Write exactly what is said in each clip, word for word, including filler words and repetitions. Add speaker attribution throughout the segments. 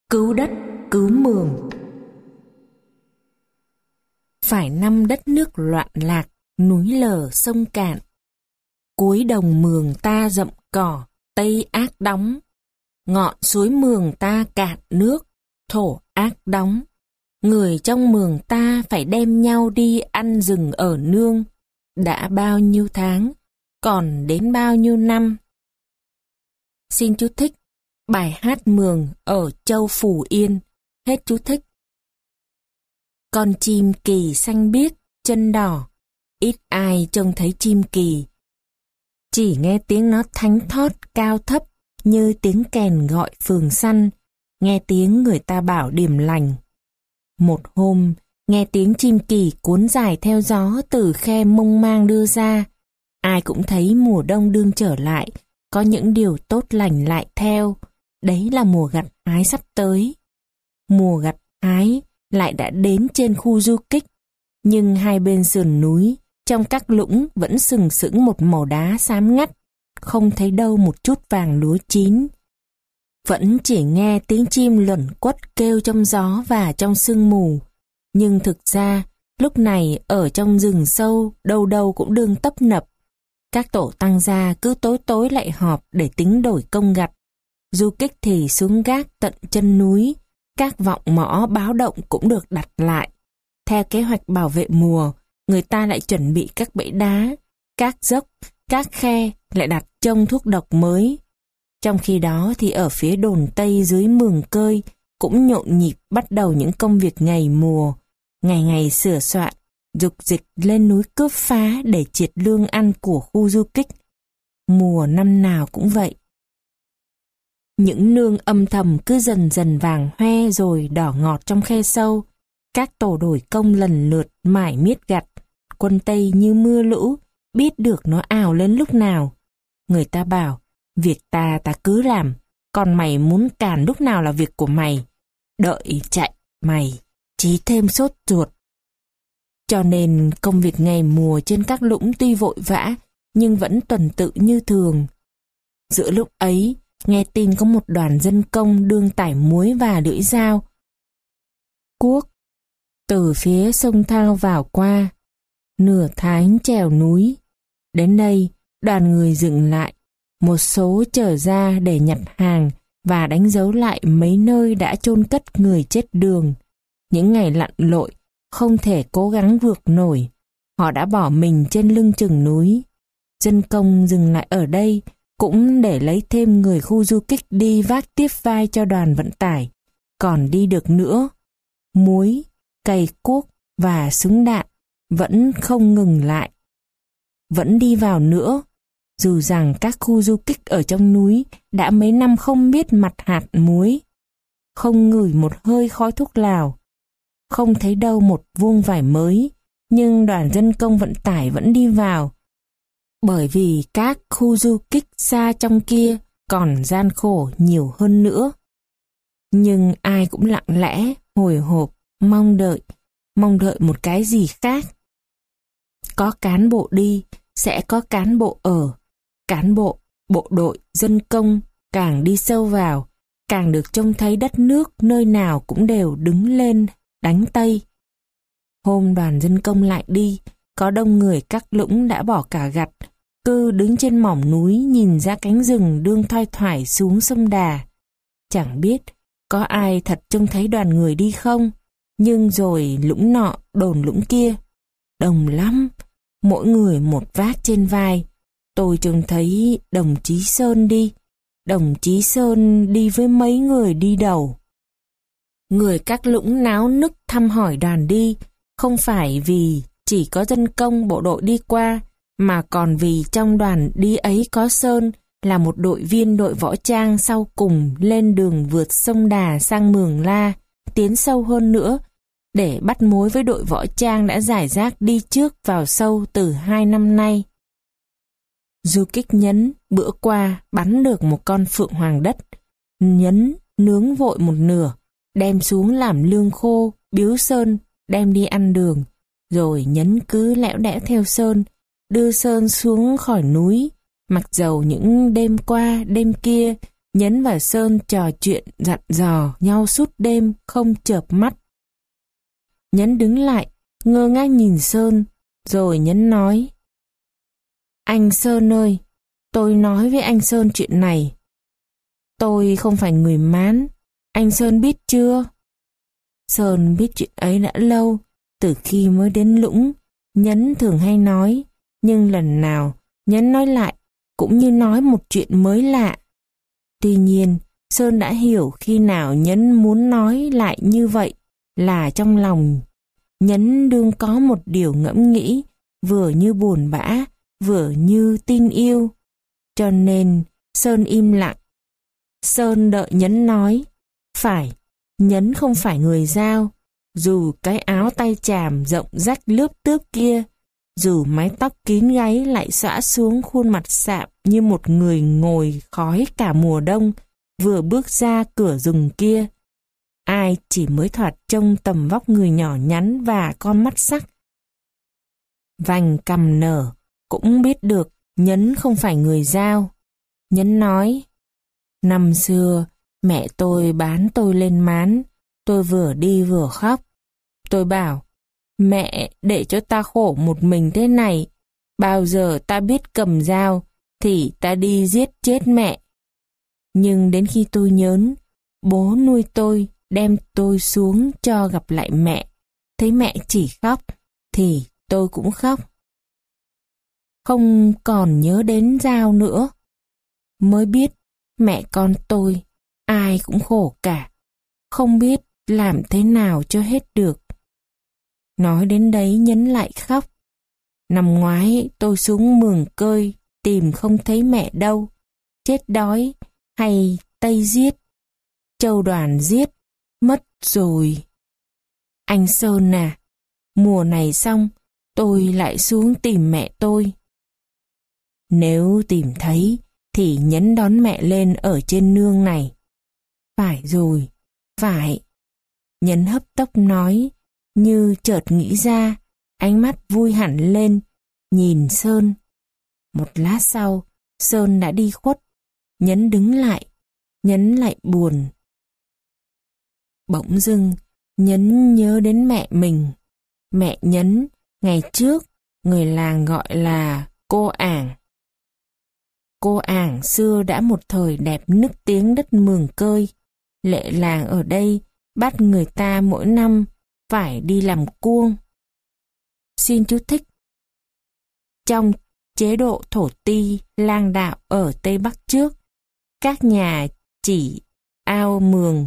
Speaker 1: Cứu đất, cứu mường. Phải năm đất nước loạn lạc, núi lở sông cạn. Cuối đồng mường ta rậm cỏ, tây ác đóng. Ngọn suối mường ta cạn nước, thổ ác đóng. Người trong mường ta phải đem nhau đi ăn rừng ở nương. Đã bao nhiêu tháng, còn đến bao nhiêu năm. Xin chú thích bài hát mường ở châu Phù Yên. Hết chú thích. Con chim kỳ xanh biếc, chân đỏ. Ít ai trông thấy chim kỳ. Chỉ nghe tiếng nó thánh thót cao thấp như tiếng kèn gọi phường săn. Nghe tiếng người ta bảo điềm lành. Một hôm, nghe tiếng chim kỳ cuốn dài theo gió từ khe mông mang đưa ra. Ai cũng thấy mùa đông đương trở lại, có những điều tốt lành lại theo. Đấy là mùa gặt hái sắp tới. Mùa gặt hái lại đã đến trên khu du kích, nhưng hai bên sườn núi, trong các lũng vẫn sừng sững một màu đá xám ngắt, không thấy đâu một chút vàng lúa chín. Vẫn chỉ nghe tiếng chim luẩn quất kêu trong gió và trong sương mù, nhưng thực ra lúc này ở trong rừng sâu đâu đâu cũng đương tấp nập. Các tổ tăng gia cứ tối tối lại họp để tính đổi công gặt. Du kích thì xuống gác tận chân núi, các vọng mõ báo động cũng được đặt lại. Theo kế hoạch bảo vệ mùa, người ta lại chuẩn bị các bẫy đá, các dốc, các khe lại đặt trông thuốc độc mới. Trong khi đó thì ở phía đồn Tây dưới Mường Cơi cũng nhộn nhịp bắt đầu những công việc ngày mùa, ngày ngày sửa soạn, dục dịch lên núi cướp phá để triệt lương ăn của khu du kích. Mùa năm nào cũng vậy. Những nương âm thầm cứ dần dần vàng hoe rồi đỏ ngọt trong khe sâu. Các tổ đổi công lần lượt mải miết gặt. Quân Tây như mưa lũ, biết được nó ào lên lúc nào. Người ta bảo, việc ta ta cứ làm, còn mày muốn càn lúc nào là việc của mày. Đợi chạy mày, chí thêm sốt ruột. Cho nên công việc ngày mùa trên các lũng tuy vội vã, nhưng vẫn tuần tự như thường. Giữa lúc ấy, nghe tin có một đoàn dân công đương tải muối và lưỡi dao cuốc từ phía sông Thao vào qua, nửa tháng trèo núi. Đến đây, đoàn người dừng lại, một số trở ra để nhặt hàng và đánh dấu lại mấy nơi đã chôn cất người chết đường. Những ngày lặn lội, không thể cố gắng vượt nổi, họ đã bỏ mình trên lưng chừng núi. Dân công dừng lại ở đây, cũng để lấy thêm người khu du kích đi vác tiếp vai cho đoàn vận tải. Còn đi được nữa, muối, cày cuốc và súng đạn vẫn không ngừng lại. Vẫn đi vào nữa, dù rằng các khu du kích ở trong núi đã mấy năm không biết mặt hạt muối, không ngửi một hơi khói thuốc lào, không thấy đâu một vuông vải mới, nhưng đoàn dân công vận tải vẫn đi vào. Bởi vì các khu du kích xa trong kia còn gian khổ nhiều hơn nữa. Nhưng ai cũng lặng lẽ, hồi hộp, mong đợi, mong đợi một cái gì khác. Có cán bộ đi, sẽ có cán bộ ở. Cán bộ, bộ đội, dân công càng đi sâu vào, càng được trông thấy đất nước nơi nào cũng đều đứng lên, đánh Tây. Hôm đoàn dân công lại đi, có đông người các lũng đã bỏ cả gặt, cứ đứng trên mỏm núi nhìn ra cánh rừng đương thoai thoải xuống sông Đà. Chẳng biết có ai thật trông thấy đoàn người đi không, nhưng rồi lũng nọ đồn lũng kia, đông lắm, mỗi người một vác trên vai. Tôi trông thấy đồng chí Sơn đi, đồng chí Sơn đi với mấy người đi đầu. Người các lũng náo nức thăm hỏi đoàn đi, không phải vì chỉ có dân công bộ đội đi qua, mà còn vì trong đoàn đi ấy có Sơn là một đội viên đội võ trang sau cùng lên đường vượt sông Đà sang Mường La, tiến sâu hơn nữa, để bắt mối với đội võ trang đã giải rác đi trước vào sâu từ hai năm nay. Du kích Nhấn bữa qua bắn được một con phượng hoàng đất. Nhấn nướng vội một nửa, đem xuống làm lương khô, biếu Sơn, đem đi ăn đường. Rồi Nhấn cứ lẽo đẽo theo Sơn, đưa Sơn xuống khỏi núi, mặc dầu những đêm qua đêm kia Nhấn và Sơn trò chuyện dặn dò nhau suốt đêm không chợp mắt. Nhấn đứng lại, ngơ ngác nhìn Sơn, rồi Nhấn nói: Anh Sơn ơi, tôi nói với anh Sơn chuyện này. Tôi không phải người Mán, anh Sơn biết chưa? Sơn biết chuyện ấy đã lâu, từ khi mới đến Lũng. Nhấn thường hay nói, nhưng lần nào Nhấn nói lại cũng như nói một chuyện mới lạ. Tuy nhiên, Sơn đã hiểu khi nào Nhấn muốn nói lại như vậy là trong lòng Nhấn đương có một điều ngẫm nghĩ, vừa như buồn bã, vừa như tin yêu. Cho nên Sơn im lặng. Sơn đợi Nhấn nói. Phải, Nhấn không phải người Dao, dù cái áo tay chàm rộng rách lướp tướp kia, dù mái tóc kín gáy lại xõa xuống khuôn mặt sạm như một người ngồi khói cả mùa đông vừa bước ra cửa rừng kia. Ai chỉ mới thoạt trông tầm vóc người nhỏ nhắn và con mắt sắc, vành cằm nở, cũng biết được Nhấn không phải người Dao. Nhấn nói: Năm xưa, mẹ tôi bán tôi lên Mán, tôi vừa đi vừa khóc. Tôi bảo: Mẹ, để cho ta khổ một mình thế này, bao giờ ta biết cầm dao thì ta đi giết chết mẹ. Nhưng đến khi tôi nhớn, bố nuôi tôi đem tôi xuống cho gặp lại mẹ, thấy mẹ chỉ khóc thì tôi cũng khóc. Không còn nhớ đến dao nữa, mới biết mẹ con tôi ai cũng khổ cả, không biết làm thế nào cho hết được. Nói đến đấy Nhấn lại khóc. Năm ngoái tôi xuống Mường Cơi tìm không thấy mẹ đâu, chết đói hay Tây giết, Châu Đoàn giết, mất rồi. Anh Sơn à, mùa này xong tôi lại xuống tìm mẹ tôi. Nếu tìm thấy thì Nhấn đón mẹ lên ở trên nương này. Phải rồi, phải. Nhấn hấp tấp nói, như chợt nghĩ ra, ánh mắt vui hẳn lên, nhìn Sơn. Một lát sau, Sơn đã đi khuất. Nhấn đứng lại, Nhấn lại buồn. Bỗng dưng, Nhấn nhớ đến mẹ mình. Mẹ Nhấn, ngày trước, người làng gọi là cô Ảng. Cô Ảng xưa đã một thời đẹp nức tiếng đất Mường Cơi. Lệ làng ở đây bắt người ta mỗi năm phải đi làm cuông. Xin chú thích. Trong chế độ thổ ti lang đạo ở Tây Bắc trước, các nhà chỉ ao mường,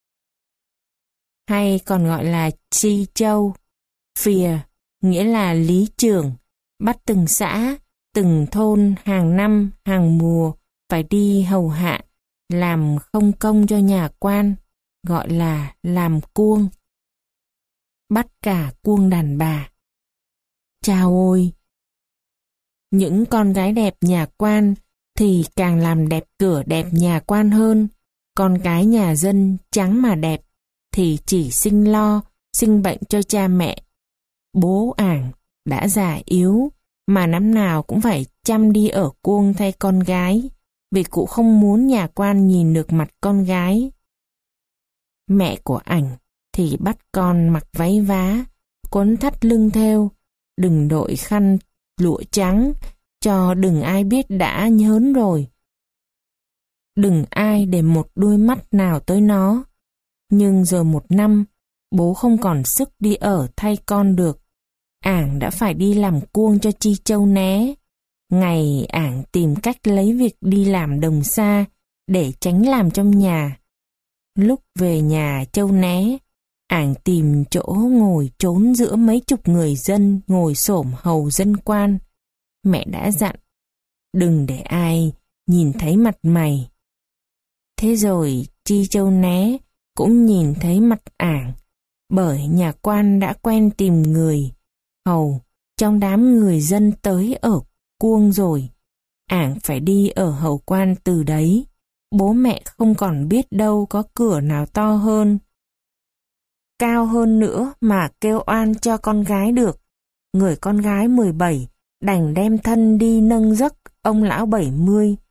Speaker 1: hay còn gọi là chi châu, phìa, nghĩa là lý trưởng, bắt từng xã, từng thôn hàng năm, hàng mùa phải đi hầu hạ, làm không công cho nhà quan, gọi là làm cuông. Bắt cả cuông đàn bà. Chao ôi! Những con gái đẹp nhà quan thì càng làm đẹp cửa đẹp nhà quan hơn. Con gái nhà dân trắng mà đẹp thì chỉ sinh lo, sinh bệnh cho cha mẹ. Bố Ảng đã già yếu mà năm nào cũng phải chăm đi ở cuông thay con gái, vì cụ không muốn nhà quan nhìn được mặt con gái. Mẹ của ảnh thì bắt con mặc váy vá, quấn thắt lưng theo, đừng đội khăn lụa trắng, cho đừng ai biết đã nhớn rồi. Đừng ai để một đôi mắt nào tới nó. Nhưng rồi một năm, bố không còn sức đi ở thay con được. Ảng đã phải đi làm cuông cho Chi Châu Né. Ngày Ảng tìm cách lấy việc đi làm đồng xa để tránh làm trong nhà. Lúc về nhà Châu Né, Ảng tìm chỗ ngồi trốn giữa mấy chục người dân ngồi xổm hầu dân quan. Mẹ đã dặn, đừng để ai nhìn thấy mặt mày. Thế rồi Chi Châu Né cũng nhìn thấy mặt Ảng, bởi nhà quan đã quen tìm người hầu trong đám người dân tới ở cuông rồi. Ảng phải đi ở hầu quan từ đấy. Bố mẹ không còn biết đâu có cửa nào to hơn, cao hơn nữa mà kêu oan cho con gái được. Người con gái mười bảy đành đem thân đi nâng giấc ông lão bảy mươi.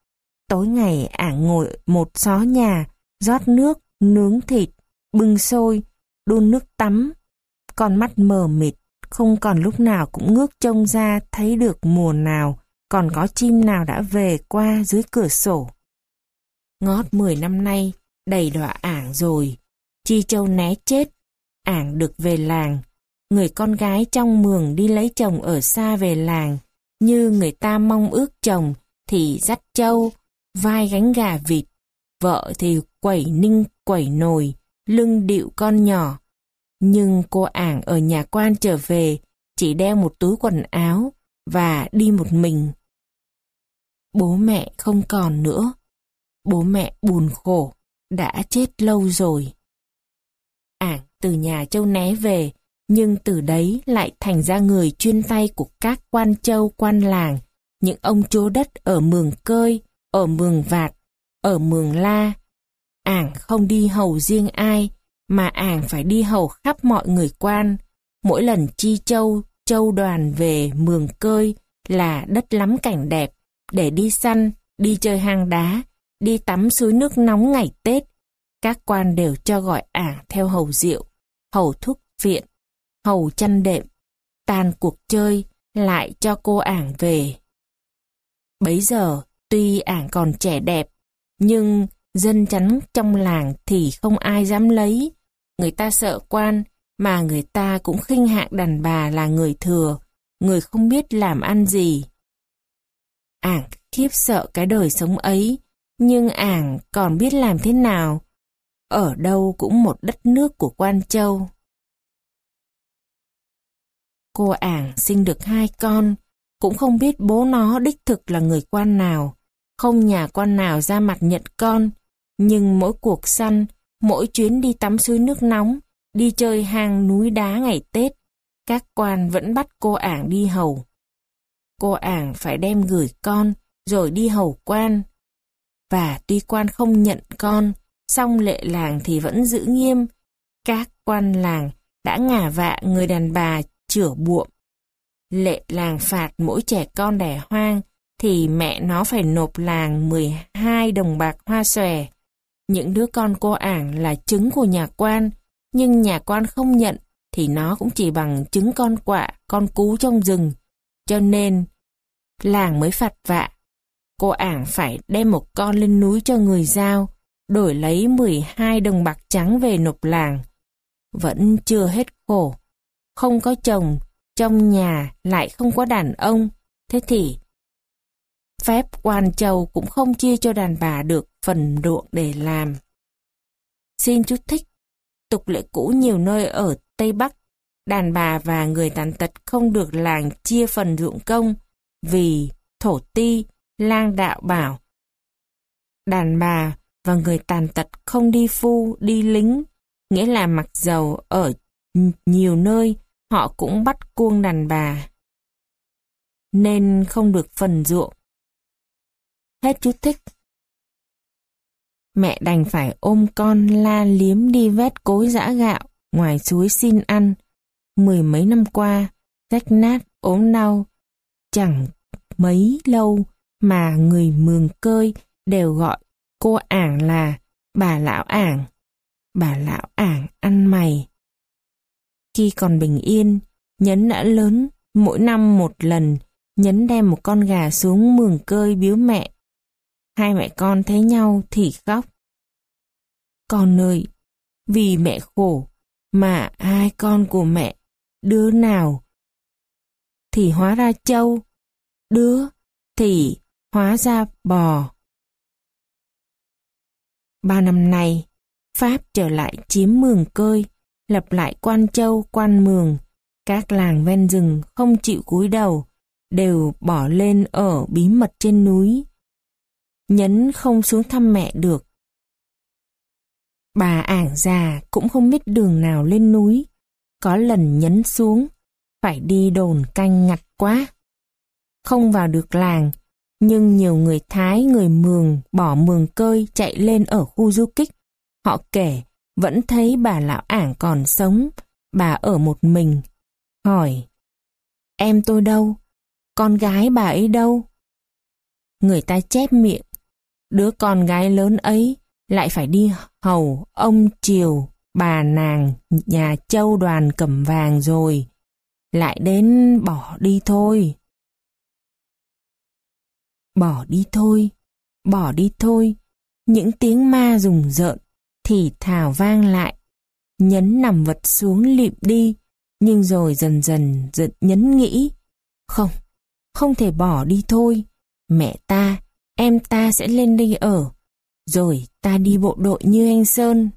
Speaker 1: Tối ngày ảng ngồi một xó nhà, rót nước, nướng thịt, bưng xôi, đun nước tắm. Con mắt mờ mịt, không còn lúc nào cũng ngước trông ra thấy được mùa nào, còn có chim nào đã về qua dưới cửa sổ. Ngót mười năm nay, đầy đọa ảng rồi. Chi Châu né chết, ảng được về làng. Người con gái trong mường đi lấy chồng ở xa về làng, như người ta mong ước chồng thì dắt trâu, vai gánh gà vịt, vợ thì quẩy ninh quẩy nồi, lưng điệu con nhỏ. Nhưng cô ảng ở nhà quan trở về, chỉ đeo một túi quần áo và đi một mình. Bố mẹ không còn nữa. Bố mẹ buồn khổ, đã chết lâu rồi. Ảng từ nhà Châu né về, nhưng từ đấy lại thành ra người chuyên tay của các quan châu quan làng, những ông chúa đất ở Mường Cơi, ở Mường Vạt, ở Mường La. Ảng không đi hầu riêng ai, mà ảng phải đi hầu khắp mọi người quan. Mỗi lần Chi Châu, Châu đoàn về Mường Cơi là đất lắm cảnh đẹp, để đi săn, đi chơi hang đá, đi tắm suối nước nóng ngày Tết. Các quan đều cho gọi ảng theo hầu rượu, hầu thuốc viện, hầu chăn đệm. Tan cuộc chơi, lại cho cô ảng về. Bấy giờ, tuy ảng còn trẻ đẹp, nhưng dân chắn trong làng thì không ai dám lấy. Người ta sợ quan, mà người ta cũng khinh hạng đàn bà là người thừa, người không biết làm ăn gì. Ảng khiếp sợ cái đời sống ấy, nhưng ảng còn biết làm thế nào. Ở đâu cũng một đất nước của quan châu. Cô ảng sinh được hai con, cũng không biết bố nó đích thực là người quan nào, không nhà quan nào ra mặt nhận con, nhưng mỗi cuộc săn, mỗi chuyến đi tắm suối nước nóng, đi chơi hang núi đá ngày Tết, các quan vẫn bắt cô ảng đi hầu. Cô ảng phải đem gửi con, rồi đi hầu quan. Và tuy quan không nhận con, song lệ làng thì vẫn giữ nghiêm. Các quan làng đã ngả vạ người đàn bà chửa buộm. Lệ làng phạt mỗi trẻ con đẻ hoang, thì mẹ nó phải nộp làng mười hai đồng bạc hoa xòe. Những đứa con cô ảng là trứng của nhà quan, nhưng nhà quan không nhận, thì nó cũng chỉ bằng trứng con quạ, con cú trong rừng. Cho nên, làng mới phạt vạ. Cô ảng phải đem một con lên núi cho người giao, đổi lấy mười hai đồng bạc trắng về nộp làng. Vẫn chưa hết khổ. Không có chồng, trong nhà lại không có đàn ông. Thế thì, phép quan châu cũng không chia cho đàn bà được phần ruộng để làm. Xin chú thích, tục lệ cũ nhiều nơi ở Tây Bắc, đàn bà và người tàn tật không được làng chia phần ruộng công, vì thổ ti, lang đạo bảo đàn bà và người tàn tật không đi phu, đi lính, nghĩa là mặc dầu ở nhiều nơi họ cũng bắt cuông đàn bà, nên không được phần ruộng. Hết chú thích. Mẹ đành phải ôm con la liếm đi vét cối giã gạo ngoài suối xin ăn. Mười mấy năm qua, rách nát, ốm đau, chẳng mấy lâu mà người Mường Cơi đều gọi cô ảng là bà lão ảng. Bà lão ảng ăn mày. Khi còn bình yên, Nhấn đã lớn, mỗi năm một lần, Nhấn đem một con gà xuống Mường Cơi biếu mẹ. Hai mẹ con thấy nhau thì khóc. Con ơi, vì mẹ khổ, mà hai con của mẹ, đứa nào thì hóa ra trâu, đứa thì hóa ra bò. Ba năm nay, Pháp trở lại chiếm Mường Cơi, lập lại quan châu, quan mường. Các làng ven rừng không chịu cúi đầu, đều bỏ lên ở bí mật trên núi. Nhấn không xuống thăm mẹ được. Bà ảng già cũng không biết đường nào lên núi. Có lần Nhấn xuống, phải đi đồn canh ngặt quá. Không vào được làng, nhưng nhiều người Thái, người Mường bỏ Mường Cơi chạy lên ở khu du kích. Họ kể vẫn thấy bà lão ảng còn sống, bà ở một mình. Hỏi, em tôi đâu? Con gái bà ấy đâu? Người ta chép miệng, đứa con gái lớn ấy lại phải đi hầu ông triều bà nàng nhà Châu Đoàn Cẩm Vàng rồi, lại đến bỏ đi thôi. Bỏ đi thôi, bỏ đi thôi, những tiếng ma rùng rợn thì thào vang lại. Nhấn nằm vật xuống lịm đi, nhưng rồi dần dần giật Nhấn nghĩ, không, không thể bỏ đi thôi. Mẹ ta, em ta sẽ lên đây ở, rồi ta đi bộ đội như anh Sơn.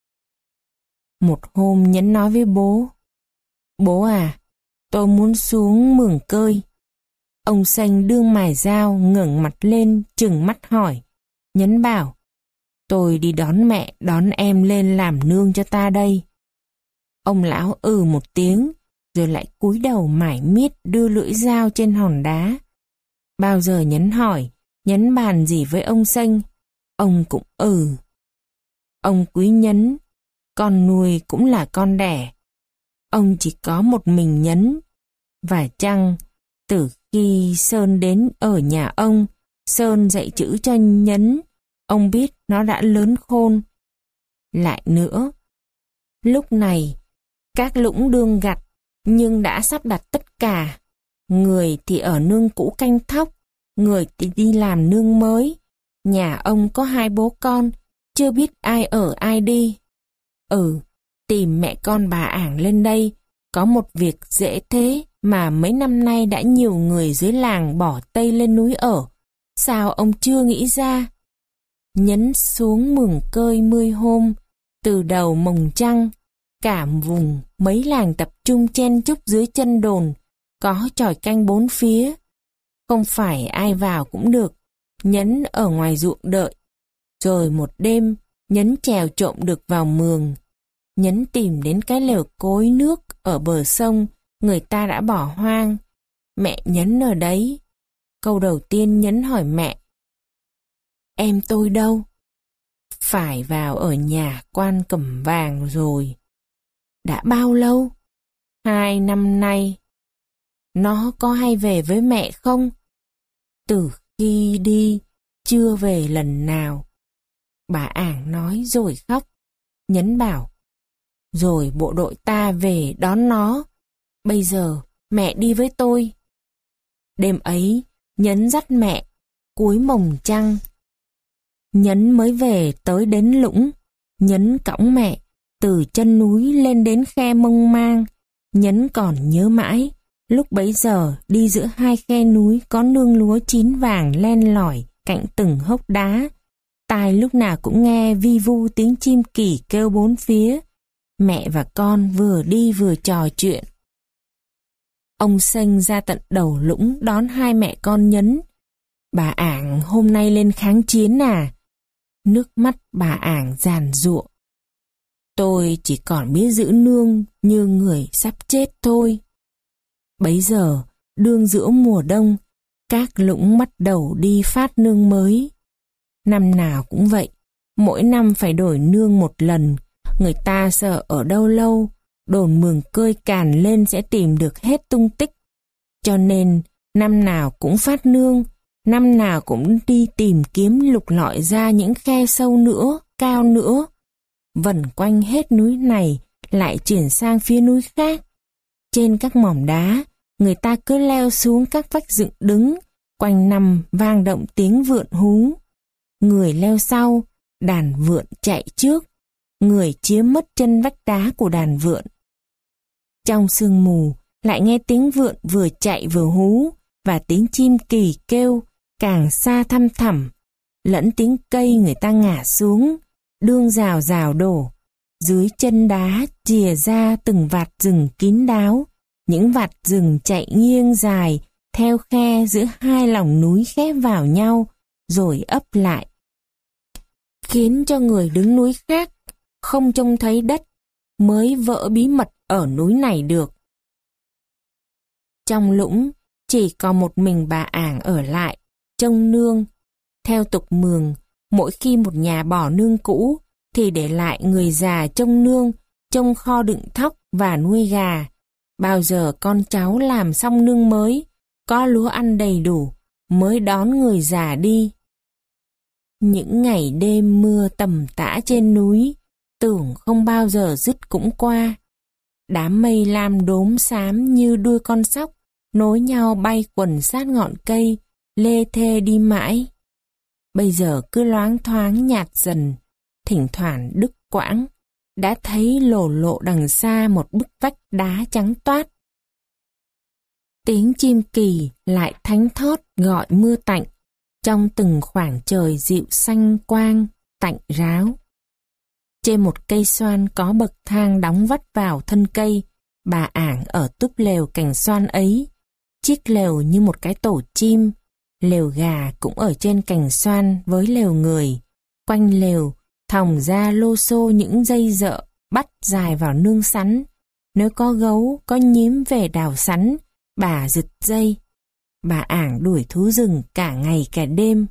Speaker 1: Một hôm Nhấn nói với bố, bố à, tôi muốn xuống Mường Cơi. Ông Xanh đương mài dao ngẩng mặt lên trừng mắt hỏi. Nhấn bảo, tôi đi đón mẹ đón em lên làm nương cho ta đây. Ông lão ừ một tiếng, rồi lại cúi đầu mải miết đưa lưỡi dao trên hòn đá. Bao giờ Nhấn hỏi, Nhấn bàn gì với ông Xanh, ông cũng ừ. Ông quý Nhấn, con nuôi cũng là con đẻ. Ông chỉ có một mình Nhấn. Và chăng, từ khi Sơn đến ở nhà ông, Sơn dạy chữ cho Nhấn, ông biết nó đã lớn khôn. Lại nữa, lúc này, các lũng đương gặt, nhưng đã sắp đặt tất cả. Người thì ở nương cũ canh thóc, người thì đi làm nương mới. Nhà ông có hai bố con, chưa biết ai ở ai đi. Ừ, tìm mẹ con bà Ảng lên đây, có một việc dễ thế mà mấy năm nay đã nhiều người dưới làng bỏ Tây lên núi ở. Sao ông chưa nghĩ ra? Nhấn xuống Mường Cơi mươi hôm, từ đầu mồng trăng, cả vùng mấy làng tập trung chen chúc dưới chân đồn, có chòi canh bốn phía. Không phải ai vào cũng được, Nhấn ở ngoài ruộng đợi. Rồi một đêm, Nhấn trèo trộm được vào mường. Nhấn tìm đến cái lều cối nước ở bờ sông, người ta đã bỏ hoang. Mẹ Nhấn ở đấy. Câu đầu tiên Nhấn hỏi mẹ, em tôi đâu? Phải vào ở nhà quan Cẩm Vàng rồi. Đã bao lâu? Hai năm nay. Nó có hay về với mẹ không? Từ khi đi, chưa về lần nào. Bà Ảng nói rồi khóc. Nhấn bảo, rồi bộ đội ta về đón nó. Bây giờ mẹ đi với tôi. Đêm ấy, Nhấn dắt mẹ, cuối mồng trăng. Nhấn mới về tới đến lũng. Nhấn cõng mẹ, từ chân núi lên đến khe Mông Mang. Nhấn còn nhớ mãi, lúc bấy giờ đi giữa hai khe núi có nương lúa chín vàng len lỏi cạnh từng hốc đá. Tai lúc nào cũng nghe vi vu tiếng chim kỳ kêu bốn phía. Mẹ và con vừa đi vừa trò chuyện. Ông Xanh ra tận đầu lũng đón hai mẹ con Nhấn. Bà Ảng hôm nay lên kháng chiến à? Nước mắt bà Ảng giàn giụa. Tôi chỉ còn biết giữ nương như người sắp chết thôi. Bấy giờ, đương giữa mùa đông, các lũng bắt đầu đi phát nương mới. Năm nào cũng vậy, mỗi năm phải đổi nương một lần. Người ta sợ ở đâu lâu, đồn Mường Cơi càn lên sẽ tìm được hết tung tích. Cho nên, năm nào cũng phát nương, năm nào cũng đi tìm kiếm lục lọi ra những khe sâu nữa, cao nữa. Vần quanh hết núi này, lại chuyển sang phía núi khác. Trên các mỏm đá, người ta cứ leo xuống các vách dựng đứng, quanh năm vang động tiếng vượn hú. Người leo sau, đàn vượn chạy trước, người chiếm mất chân vách đá của đàn vượn. Trong sương mù, lại nghe tiếng vượn vừa chạy vừa hú, và tiếng chim kỳ kêu, càng xa thăm thẳm, lẫn tiếng cây người ta ngả xuống, đương rào rào đổ. Dưới chân đá chìa ra từng vạt rừng kín đáo, những vạt rừng chạy nghiêng dài, theo khe giữa hai lòng núi khép vào nhau, rồi ấp lại. Khiến cho người đứng núi khác, không trông thấy đất, mới vỡ bí mật ở núi này được. Trong lũng, chỉ còn một mình bà Ảng ở lại, trông nương. Theo tục Mường, mỗi khi một nhà bỏ nương cũ, thì để lại người già trông nương, trông kho đựng thóc và nuôi gà. Bao giờ con cháu làm xong nương mới, có lúa ăn đầy đủ, mới đón người già đi. Những ngày đêm mưa tầm tã trên núi, tưởng không bao giờ dứt cũng qua. Đám mây lam đốm xám như đuôi con sóc, nối nhau bay quần sát ngọn cây, lê thê đi mãi. Bây giờ cứ loáng thoáng nhạt dần, thỉnh thoảng đứt quãng, đã thấy lồ lộ đằng xa một bức vách đá trắng toát. Tiếng chim kỳ lại thánh thót gọi mưa tạnh, trong từng khoảng trời dịu xanh quang, tạnh ráo. Trên một cây xoan có bậc thang đóng vắt vào thân cây, bà ảng ở túp lều cành xoan ấy. Chiếc lều như một cái tổ chim, lều gà cũng ở trên cành xoan với lều người. Quanh lều, thòng ra lô xô những dây dợ bắt dài vào nương sắn. Nếu có gấu, có nhím về đào sắn, bà giật dây. Bà ảng đuổi thú rừng cả ngày cả đêm.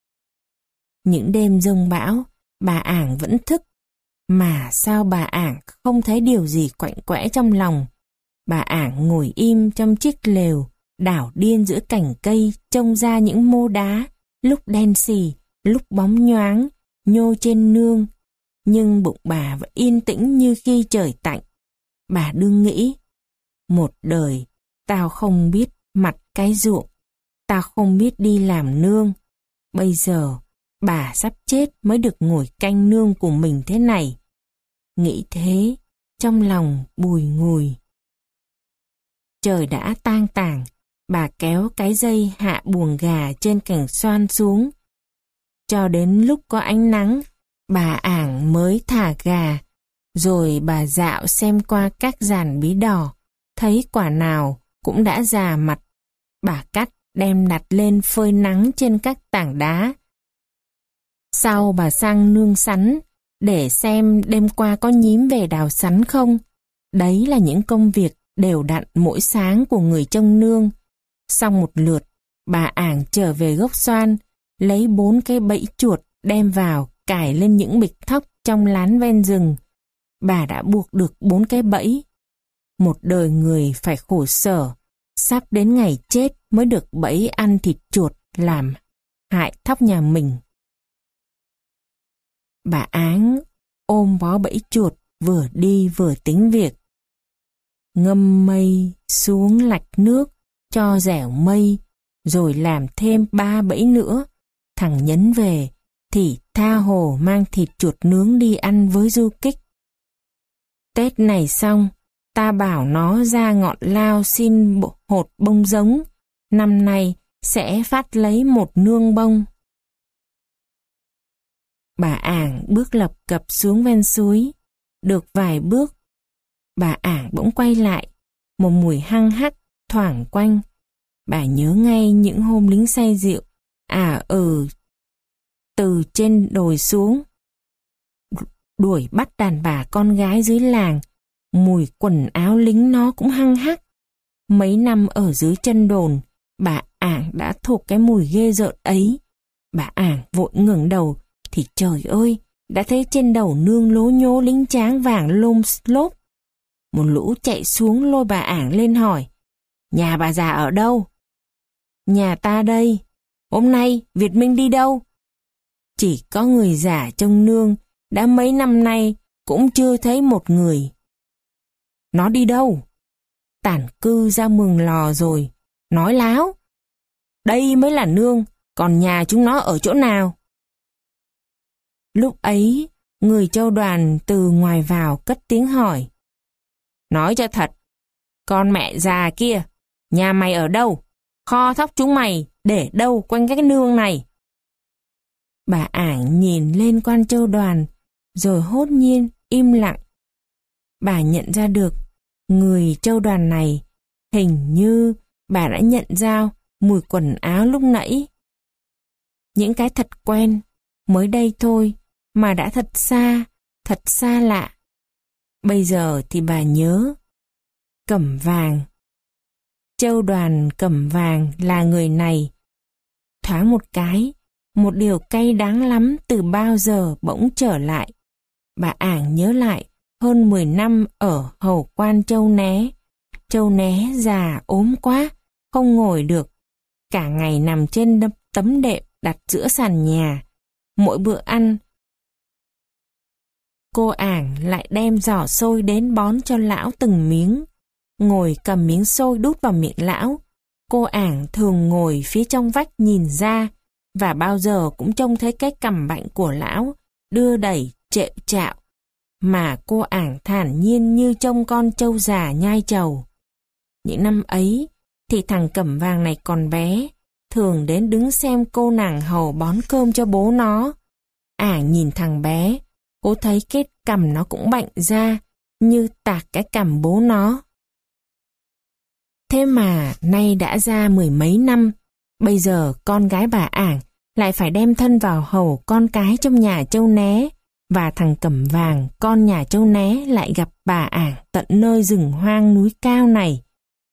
Speaker 1: Những đêm giông bão, bà ảng vẫn thức. Mà sao bà ảng không thấy điều gì quạnh quẽ trong lòng. Bà ảng ngồi im trong chiếc lều, đảo điên giữa cành cây, trông ra những mô đá, lúc đen xì, lúc bóng nhoáng, nhô trên nương. Nhưng bụng bà vẫn yên tĩnh như khi trời tạnh. Bà đương nghĩ, một đời, tao không biết mặt cái ruộng, tao không biết đi làm nương. Bây giờ, bà sắp chết mới được ngồi canh nương của mình thế này. Nghĩ thế, trong lòng bùi ngùi. Trời đã tang tàng, bà kéo cái dây hạ buồng gà trên cành xoan xuống. Cho đến lúc có ánh nắng, bà ảng mới thả gà, rồi bà dạo xem qua các giàn bí đỏ, thấy quả nào cũng đã già mặt. Bà cắt đem đặt lên phơi nắng trên các tảng đá. Sau bà sang nương sắn, để xem đêm qua có nhím về đào sắn không. Đấy là những công việc đều đặn mỗi sáng của người trông nương. Xong một lượt, bà ảng trở về gốc xoan, lấy bốn cái bẫy chuột đem vào cài lên những bịch thóc trong lán ven rừng. Bà đã buộc được bốn cái bẫy. Một đời người phải khổ sở, sắp đến ngày chết mới được bẫy ăn thịt chuột làm hại thóc nhà mình. Bà áng ôm bó bẫy chuột vừa đi vừa tính việc. Ngâm mây xuống lạch nước cho dẻo mây, rồi làm thêm ba bẫy nữa. Thằng Nhấn về thì tha hồ mang thịt chuột nướng đi ăn với du kích. Tết này xong, ta bảo nó ra ngọn lao xin hột bông giống, năm nay sẽ phát lấy một nương bông. Bà ảng bước lập cập xuống ven suối, được vài bước, bà ảng bỗng quay lại, một mùi hăng hắc thoảng quanh. Bà nhớ ngay những hôm lính say rượu, à ừ, từ trên đồi xuống, đuổi bắt đàn bà con gái dưới làng, mùi quần áo lính nó cũng hăng hắc. Mấy năm ở dưới chân đồn, bà ảng đã thuộc cái mùi ghê rợn ấy. Bà ảng vội ngẩng đầu, thì trời ơi, đã thấy trên đầu nương lố nhố lính tráng vàng lôm lốp. Một lũ chạy xuống lôi bà ảng lên hỏi, nhà bà già ở đâu? Nhà ta đây. Hôm nay Việt Minh đi đâu? Chỉ có người già trông nương, đã mấy năm nay cũng chưa thấy một người. Nó đi đâu? Tản cư ra Mường Lò rồi. Nói láo. Đây mới là nương, còn nhà chúng nó ở chỗ nào? Lúc ấy, người châu đoàn từ ngoài vào cất tiếng hỏi. Nói cho thật, con mẹ già kia, nhà mày ở đâu? Kho thóc chúng mày để đâu quanh cái nương này? Bà ảng nhìn lên quan châu đoàn, rồi hốt nhiên im lặng. Bà nhận ra được, người châu đoàn này, hình như bà đã nhận ra mùi quần áo lúc nãy. Những cái thật quen, mới đây thôi, mà đã thật xa, thật xa lạ. Bây giờ thì bà nhớ. Cẩm Vàng. Châu đoàn Cẩm Vàng là người này. Thoáng một cái, một điều cay đắng lắm từ bao giờ bỗng trở lại. Bà ảng nhớ lại hơn mười năm ở hầu quan Châu Né. Châu Né già ốm quá, không ngồi được. Cả ngày nằm trên tấm đệm đặt giữa sàn nhà. mỗi bữa ăn, cô ảng lại đem giỏ xôi đến bón cho lão từng miếng. Ngồi cầm miếng xôi đút vào miệng lão, cô ảng thường ngồi phía trong vách nhìn ra, và bao giờ cũng trông thấy cái cằm bạnh của lão, đưa đẩy, trệu trạo, mà cô ảng thản nhiên như trông con trâu già nhai trầu. Những năm ấy, thì thằng Cẩm Vàng này còn bé, thường đến đứng xem cô nàng hầu bón cơm cho bố nó. Ảng nhìn thằng bé, cô thấy cái cằm nó cũng bạnh ra, như tạc cái cằm bố nó. Thế mà nay đã ra mười mấy năm, bây giờ con gái bà Ảng lại phải đem thân vào hầu con cái trong nhà Châu Né, và thằng Cẩm Vàng, con nhà Châu Né lại gặp bà Ảng tận nơi rừng hoang núi cao này.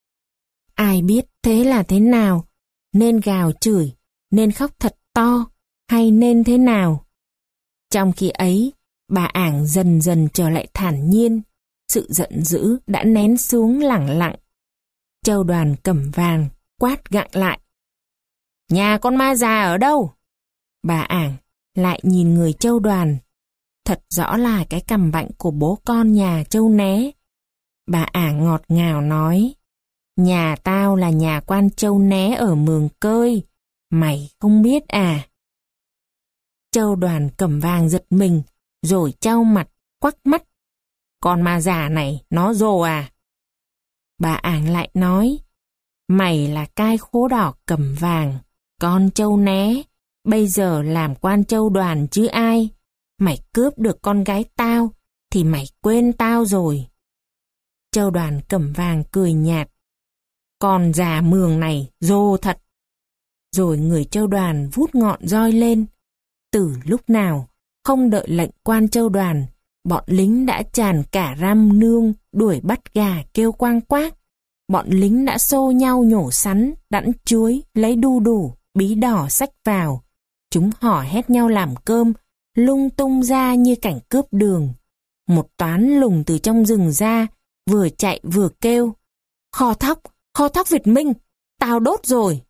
Speaker 1: Ai biết thế là thế nào, nên gào chửi, nên khóc thật to, hay nên thế nào? Trong khi ấy, bà Ảng dần dần trở lại thản nhiên, sự giận dữ đã nén xuống lẳng lặng. Châu Đoàn Cẩm Vàng quát gặng lại. Nhà con ma già ở đâu? Bà Ảng lại nhìn người Châu Đoàn. Thật rõ là cái cằm bạnh của bố con nhà Châu Né. Bà Ảng ngọt ngào nói. Nhà tao là nhà quan Châu Né ở Mường Cơi. Mày không biết à? Châu Đoàn Cẩm Vàng giật mình, rồi chau mặt, quắc mắt. Con ma già này, nó rồ à? Bà Ảng lại nói. Mày là cai khố đỏ Cẩm Vàng, con Châu Né, bây giờ làm quan Châu Đoàn chứ ai. Mày cướp được con gái tao, thì mày quên tao rồi. Châu Đoàn Cẩm Vàng cười nhạt. Con già Mường này rồ thật. Rồi người Châu Đoàn vút ngọn roi lên. Từ lúc nào, không đợi lệnh quan Châu Đoàn, bọn lính đã tràn cả ram nương, đuổi bắt gà kêu quang quác. Bọn lính đã xô nhau nhổ sắn, đẵn chuối, lấy đu đủ, bí đỏ xách vào. Chúng hò hét nhau làm cơm, lung tung ra như cảnh cướp đường. Một toán lùng từ trong rừng ra, vừa chạy vừa kêu. Kho thóc, kho thóc Việt Minh, tao đốt rồi.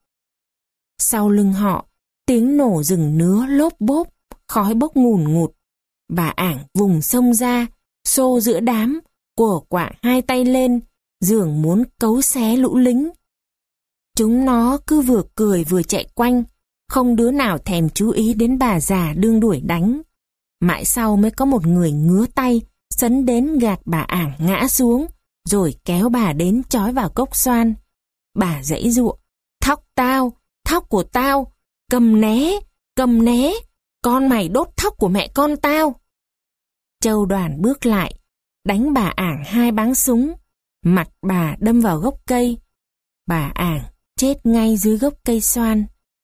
Speaker 1: Sau lưng họ, tiếng nổ rừng nứa lốp bốp, khói bốc ngùn ngụt. Bà Ảng vùng sông ra, xô giữa đám, của quạng hai tay lên, dường muốn cấu xé lũ lính. Chúng nó cứ vừa cười vừa chạy quanh, không đứa nào thèm chú ý đến bà già đương đuổi đánh. Mãi sau mới có một người ngứa tay, sấn đến gạt bà Ảng ngã xuống, rồi kéo bà đến trói vào cốc xoan. Bà giãy giụa, thóc tao, thóc của tao, cầm né, cầm né, con mày đốt thóc của mẹ con tao. Châu Đoàn bước lại, đánh bà Ảng hai báng súng, mặt bà đâm vào gốc cây. Bà Ảng chết ngay dưới gốc cây xoan.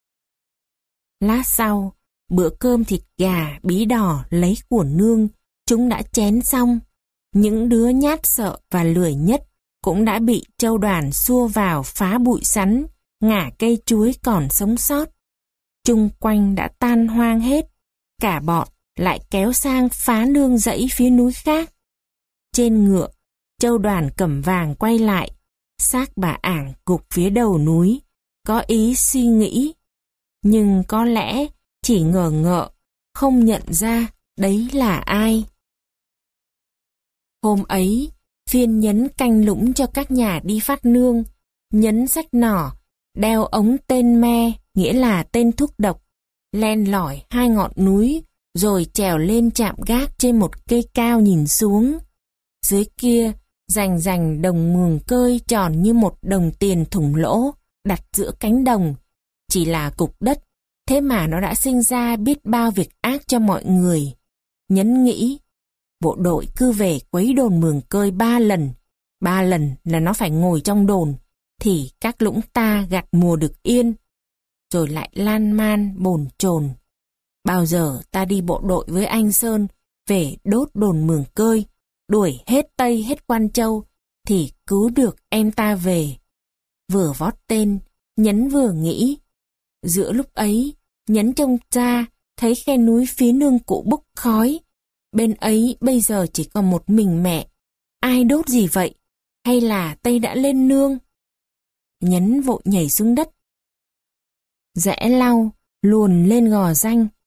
Speaker 1: Lát sau, bữa cơm thịt gà bí đỏ lấy của nương, chúng đã chén xong. Những đứa nhát sợ và lười nhất cũng đã bị Châu Đoàn xua vào phá bụi sắn, ngả cây chuối còn sống sót. Chung quanh đã tan hoang hết, cả bọn lại kéo sang phá nương rẫy phía núi khác. Trên ngựa, Châu Đoàn Cẩm Vàng quay lại, xác bà Ảng gục phía đầu núi, có ý suy nghĩ. Nhưng có lẽ chỉ ngờ ngợ, không nhận ra đấy là ai. Hôm ấy, Phiên nhấn canh lũng cho các nhà đi phát nương, nhấn sách nỏ, đeo ống tên me, nghĩa là tên thuốc độc, len lỏi hai ngọn núi, rồi trèo lên chạm gác trên một cây cao nhìn xuống. Dưới kia, rành rành đồng Mường Cơi tròn như một đồng tiền thủng lỗ, đặt giữa cánh đồng. Chỉ là cục đất, thế mà nó đã sinh ra biết bao việc ác cho mọi người. Nhấn nghĩ, bộ đội cứ về quấy đồn Mường Cơi ba lần, ba lần là nó phải ngồi trong đồn, thì các lũng ta gặt mùa được yên. Rồi lại lan man bồn chồn. Bao giờ ta đi bộ đội với anh Sơn về đốt đồn Mường Cơi, đuổi hết Tây hết Quan Châu, thì cứu được em ta về. Vừa vót tên, Nhấn vừa nghĩ. Giữa lúc ấy, Nhấn trông ra, thấy khe núi phía nương cụ bốc khói. Bên ấy bây giờ chỉ còn một mình mẹ. Ai đốt gì vậy? Hay là Tây đã lên nương? Nhấn vội nhảy xuống đất. Rẽ lau, luồn lên gò ranh.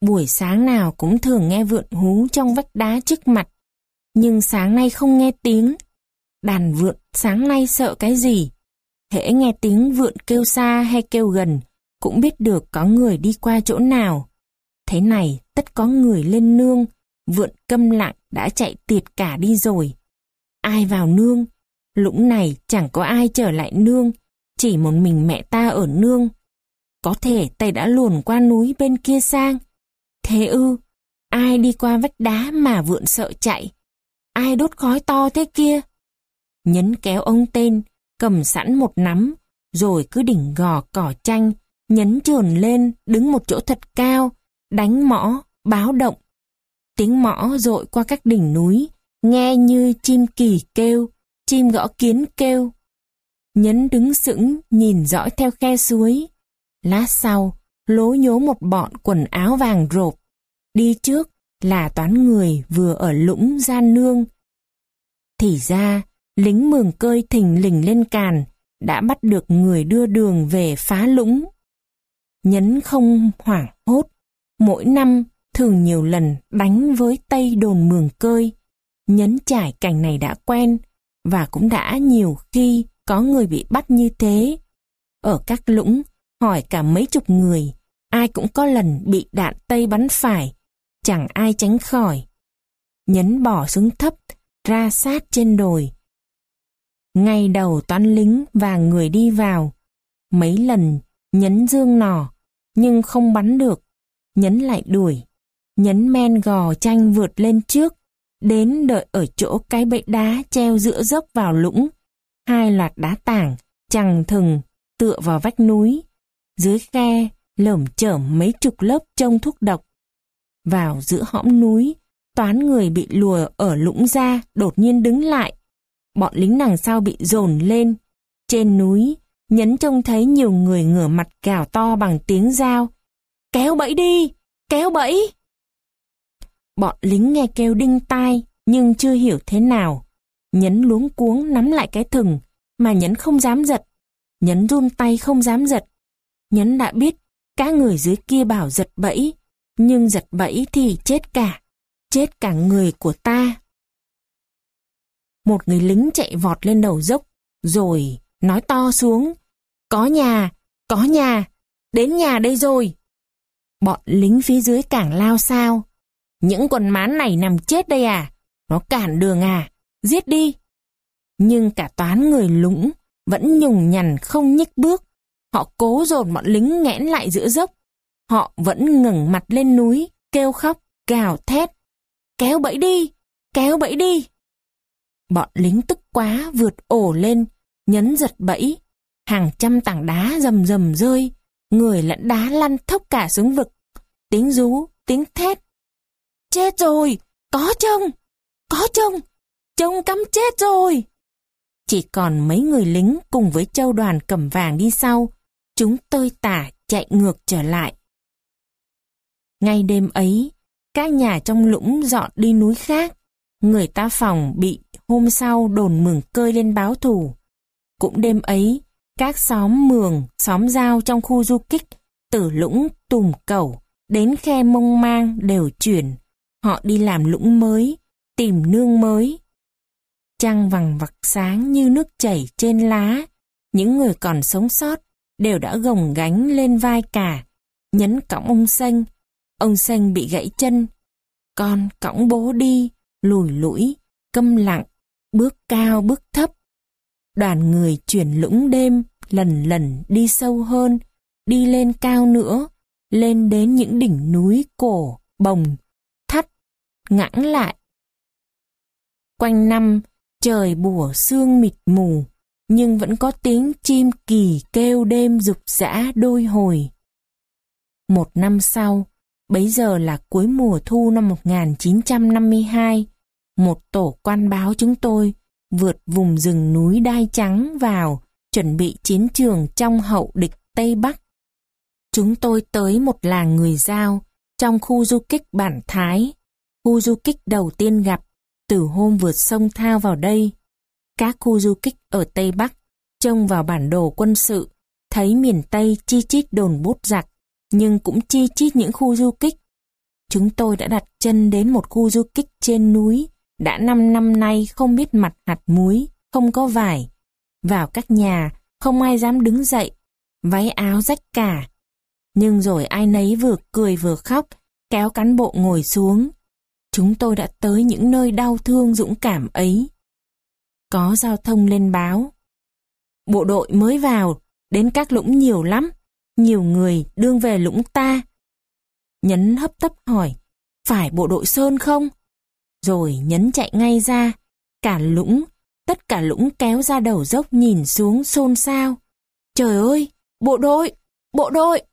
Speaker 1: Buổi sáng nào cũng thường nghe vượn hú trong vách đá trước mặt, nhưng sáng nay không nghe tiếng. Đàn vượn sáng nay sợ cái gì? Hễ nghe tiếng vượn kêu xa hay kêu gần, cũng biết được có người đi qua chỗ nào. Thế này tất có người lên nương, vượn câm lặng đã chạy tiệt cả đi rồi. Ai vào nương? Lũng này chẳng có ai trở lại nương, chỉ một mình mẹ ta ở nương. Có thể Tây đã luồn qua núi bên kia sang. Thế ư, ai đi qua vách đá mà vượn sợ chạy? Ai đốt khói to thế kia? Nhấn kéo ông tên, cầm sẵn một nắm, rồi cứ đỉnh gò cỏ chanh, nhấn trườn lên, đứng một chỗ thật cao, đánh mõ, báo động. Tiếng mõ dội qua các đỉnh núi, nghe như chim kỳ kêu, chim gõ kiến kêu. Nhấn đứng sững, nhìn dõi theo khe suối. Lát sau, lố nhố một bọn quần áo vàng rộp. Đi trước là toán người vừa ở lũng ra nương. Thì ra, lính Mường Cơi thình lình lên càn, đã bắt được người đưa đường về phá lũng. Nhấn không hoảng hốt, mỗi năm thường nhiều lần đánh với Tây đồn Mường Cơi. Nhấn trải cảnh này đã quen, và cũng đã nhiều khi có người bị bắt như thế. Ở các lũng, hỏi cả mấy chục người, ai cũng có lần bị đạn Tây bắn phải, chẳng ai tránh khỏi. Nhấn bỏ xuống thấp, ra sát trên đồi. Ngay đầu toán lính và người đi vào. Mấy lần Nhấn dương nỏ, nhưng không bắn được. Nhấn lại đuổi. Nhấn men gò chanh vượt lên trước, đến đợi ở chỗ cái bẫy đá treo giữa dốc vào lũng. Hai loạt đá tảng, chằng thừng, tựa vào vách núi. Dưới khe, lởm chởm mấy chục lớp trông thuốc độc. Vào giữa hõm núi, toán người bị lùa ở lũng ra, đột nhiên đứng lại. Bọn lính đằng sau bị dồn lên. Trên núi, Nhấn trông thấy nhiều người ngửa mặt gào to bằng tiếng dao. Kéo bẫy đi! Kéo bẫy! Bọn lính nghe kêu đinh tai, nhưng chưa hiểu thế nào. Nhấn luống cuống nắm lại cái thừng, mà Nhấn không dám giật. Nhấn run tay không dám giật. Nhấn đã biết, các người dưới kia bảo giật bẫy, nhưng giật bẫy thì chết cả, chết cả người của ta. Một người lính chạy vọt lên đầu dốc, rồi nói to xuống. Có nhà, có nhà, đến nhà đây rồi. Bọn lính phía dưới càng lao xao. Những con mán này nằm chết đây à? Nó cản đường à? Giết đi! Nhưng cả toán người lũng vẫn nhùng nhằn không nhích bước. Họ cố dồn bọn lính nghẽn lại giữa dốc. Họ vẫn ngẩng mặt lên núi, kêu khóc, gào thét. Kéo bẫy đi! Kéo bẫy đi! Bọn lính tức quá vượt ổ lên, Nhấn giật bẫy. Hàng trăm tảng đá rầm rầm rơi, người lẫn đá lăn thốc cả xuống vực. Tiếng rú, tiếng thét. Chết rồi! Có trông! Có trông! Trông cắm chết rồi! Chỉ còn mấy người lính cùng với châu đoàn cầm vàng đi sau. Chúng tơi tả chạy ngược trở lại. Ngay đêm ấy, các nhà trong lũng dọn đi núi khác. Người ta phòng bị hôm sau đồn Mường Cơi lên báo thù. Cũng đêm ấy, các xóm Mường, xóm Giao trong khu du kích, từ lũng Tùm Cẩu đến khe Mông Mang đều chuyển. Họ đi làm lũng mới, tìm nương mới. Trăng vằng vặc sáng như nước chảy trên lá. Những người còn sống sót đều đã gồng gánh lên vai cả. Nhấn cõng ông Xanh. Ông Xanh bị gãy chân. Con cõng bố đi, lùi lũi, câm lặng, bước cao bước thấp. Đoàn người chuyển lũng đêm, lần lần đi sâu hơn, đi lên cao nữa, lên đến những đỉnh núi cổ, bồng, thắt, ngãng lại. Quanh năm, trời bủa sương mịt mù, nhưng vẫn có tiếng chim kỳ kêu đêm rục rã đôi hồi. Một năm sau, bấy giờ là cuối mùa thu năm một nghìn chín trăm năm mươi hai, một tổ quan báo chúng tôi vượt vùng rừng núi Đai Trắng vào, chuẩn bị chiến trường trong hậu địch Tây Bắc. Chúng tôi tới một làng người Dao trong khu du kích Bản Thái, khu du kích đầu tiên gặp từ hôm vượt sông Thao vào đây. Các khu du kích ở Tây Bắc trông vào bản đồ quân sự, thấy miền Tây chi chít đồn bốt giặc, nhưng cũng chi chít những khu du kích. chúng tôi đã đặt chân đến một khu du kích trên núi, đã năm năm nay không biết mặt hạt muối, không có vải. Vào các nhà, không ai dám đứng dậy, váy áo rách cả. Nhưng rồi ai nấy vừa cười vừa khóc, kéo cán bộ ngồi xuống. Chúng tôi đã tới những nơi đau thương dũng cảm ấy. Có giao thông lên báo. Bộ đội mới vào, đến các lũng nhiều lắm, nhiều người đương về lũng ta. Nhấn hấp tấp hỏi, phải bộ đội Sơn không? Rồi Nhấn chạy ngay ra, cả lũng, tất cả lũng kéo ra đầu dốc nhìn xuống xôn xao. Trời ơi, bộ đội, bộ đội!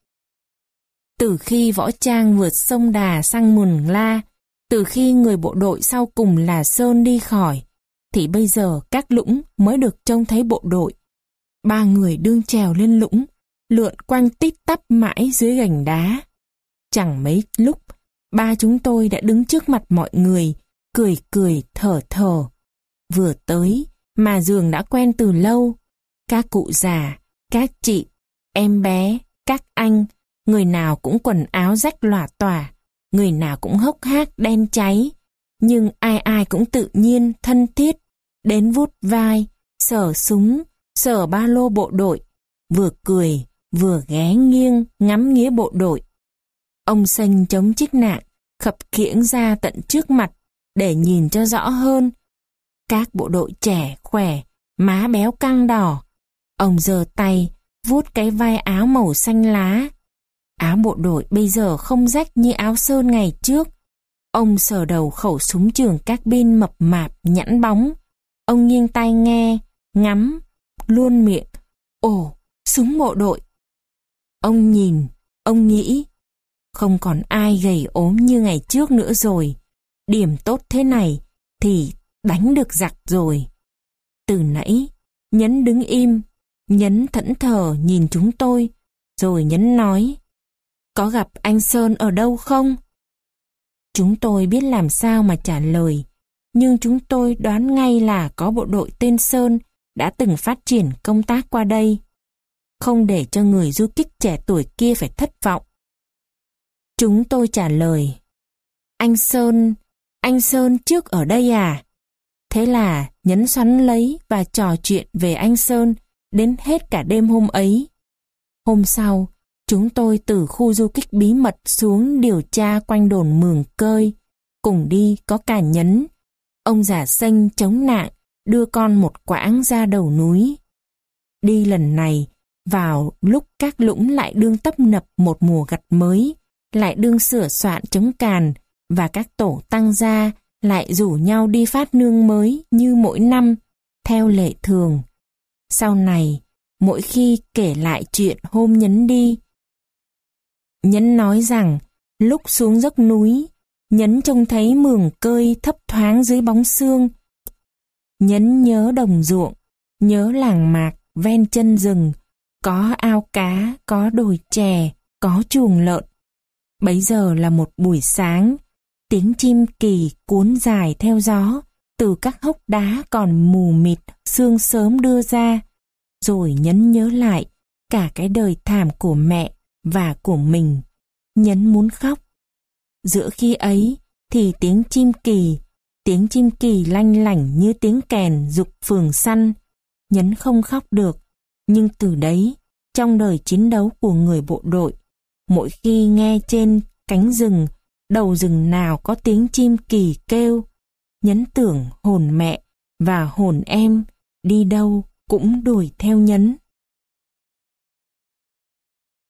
Speaker 1: Từ khi Võ Trang vượt sông Đà sang Mường La, từ khi người bộ đội sau cùng là Sơn đi khỏi, thì bây giờ các lũng mới được trông thấy bộ đội. Ba người đương trèo lên lũng, lượn quanh tít tắp mãi dưới gành đá. Chẳng mấy lúc, ba chúng tôi đã đứng trước mặt mọi người, cười cười thở thở. Vừa tới, mà giường đã quen từ lâu. Các cụ già, các chị, em bé, các anh, người nào cũng quần áo rách lòa tòa, người nào cũng hốc hác đen cháy, nhưng ai ai cũng tự nhiên, thân thiết, đến vuốt vai, sờ súng, sờ ba lô bộ đội, vừa cười, vừa ghé nghiêng ngắm nghía bộ đội. Ông Sanh chống chiếc nạng, khập khiễng ra tận trước mặt để nhìn cho rõ hơn. Các bộ đội trẻ, khỏe, má béo căng đỏ. Ông giơ tay, vuốt cái vai áo màu xanh lá. Áo bộ đội bây giờ không rách như áo Sơn ngày trước. Ông sờ đầu khẩu súng trường các bên mập mạp, nhẵn bóng. Ông nghiêng tai nghe, ngắm, luôn miệng. Ồ, súng bộ đội. Ông nhìn, ông nghĩ, không còn ai gầy ốm như ngày trước nữa rồi. Điểm tốt thế này thì đánh được giặc rồi. Từ nãy, Nhấn đứng im, Nhấn thẫn thờ nhìn chúng tôi, rồi Nhấn nói, có gặp anh Sơn ở đâu không? Chúng tôi biết làm sao mà trả lời, nhưng chúng tôi đoán ngay là có bộ đội tên Sơn đã từng phát triển công tác qua đây. Không để cho người du kích trẻ tuổi kia phải thất vọng. Chúng tôi trả lời, anh Sơn, anh Sơn trước ở đây à? Thế là Nhấn xoắn lấy và trò chuyện về anh Sơn đến hết cả đêm hôm ấy. Hôm sau, chúng tôi từ khu du kích bí mật xuống điều tra quanh đồn Mường Cơi. Cùng đi có cả Nhấn. Ông già Xanh chống nạn, đưa con một quãng ra đầu núi. Đi lần này, vào lúc các lũng lại đương tấp nập một mùa gặt mới, lại đương sửa soạn chống càn, và các tổ tăng gia lại rủ nhau đi phát nương mới như mỗi năm, theo lệ thường. Sau này, mỗi khi kể lại chuyện hôm Nhấn đi, Nhấn nói rằng lúc xuống dốc núi, Nhấn trông thấy Mường Cơi thấp thoáng dưới bóng sương. Nhấn nhớ đồng ruộng, nhớ làng mạc ven chân rừng, có ao cá, có đồi chè, có chuồng lợn. Bấy giờ là một buổi sáng, tiếng chim kỳ cuốn dài theo gió, từ các hốc đá còn mù mịt sương sớm đưa ra. Rồi Nhấn nhớ lại cả cái đời thảm của mẹ và của mình. Nhấn muốn khóc. Giữa khi ấy thì tiếng chim kỳ, tiếng chim kỳ lanh lảnh như tiếng kèn giục phường săn. Nhấn không khóc được, nhưng từ đấy, trong đời chiến đấu của người bộ đội, mỗi khi nghe trên cánh rừng, đầu rừng nào có tiếng chim kỳ kêu, Nhấn tưởng hồn mẹ và hồn em đi đâu cũng đuổi theo Nhấn.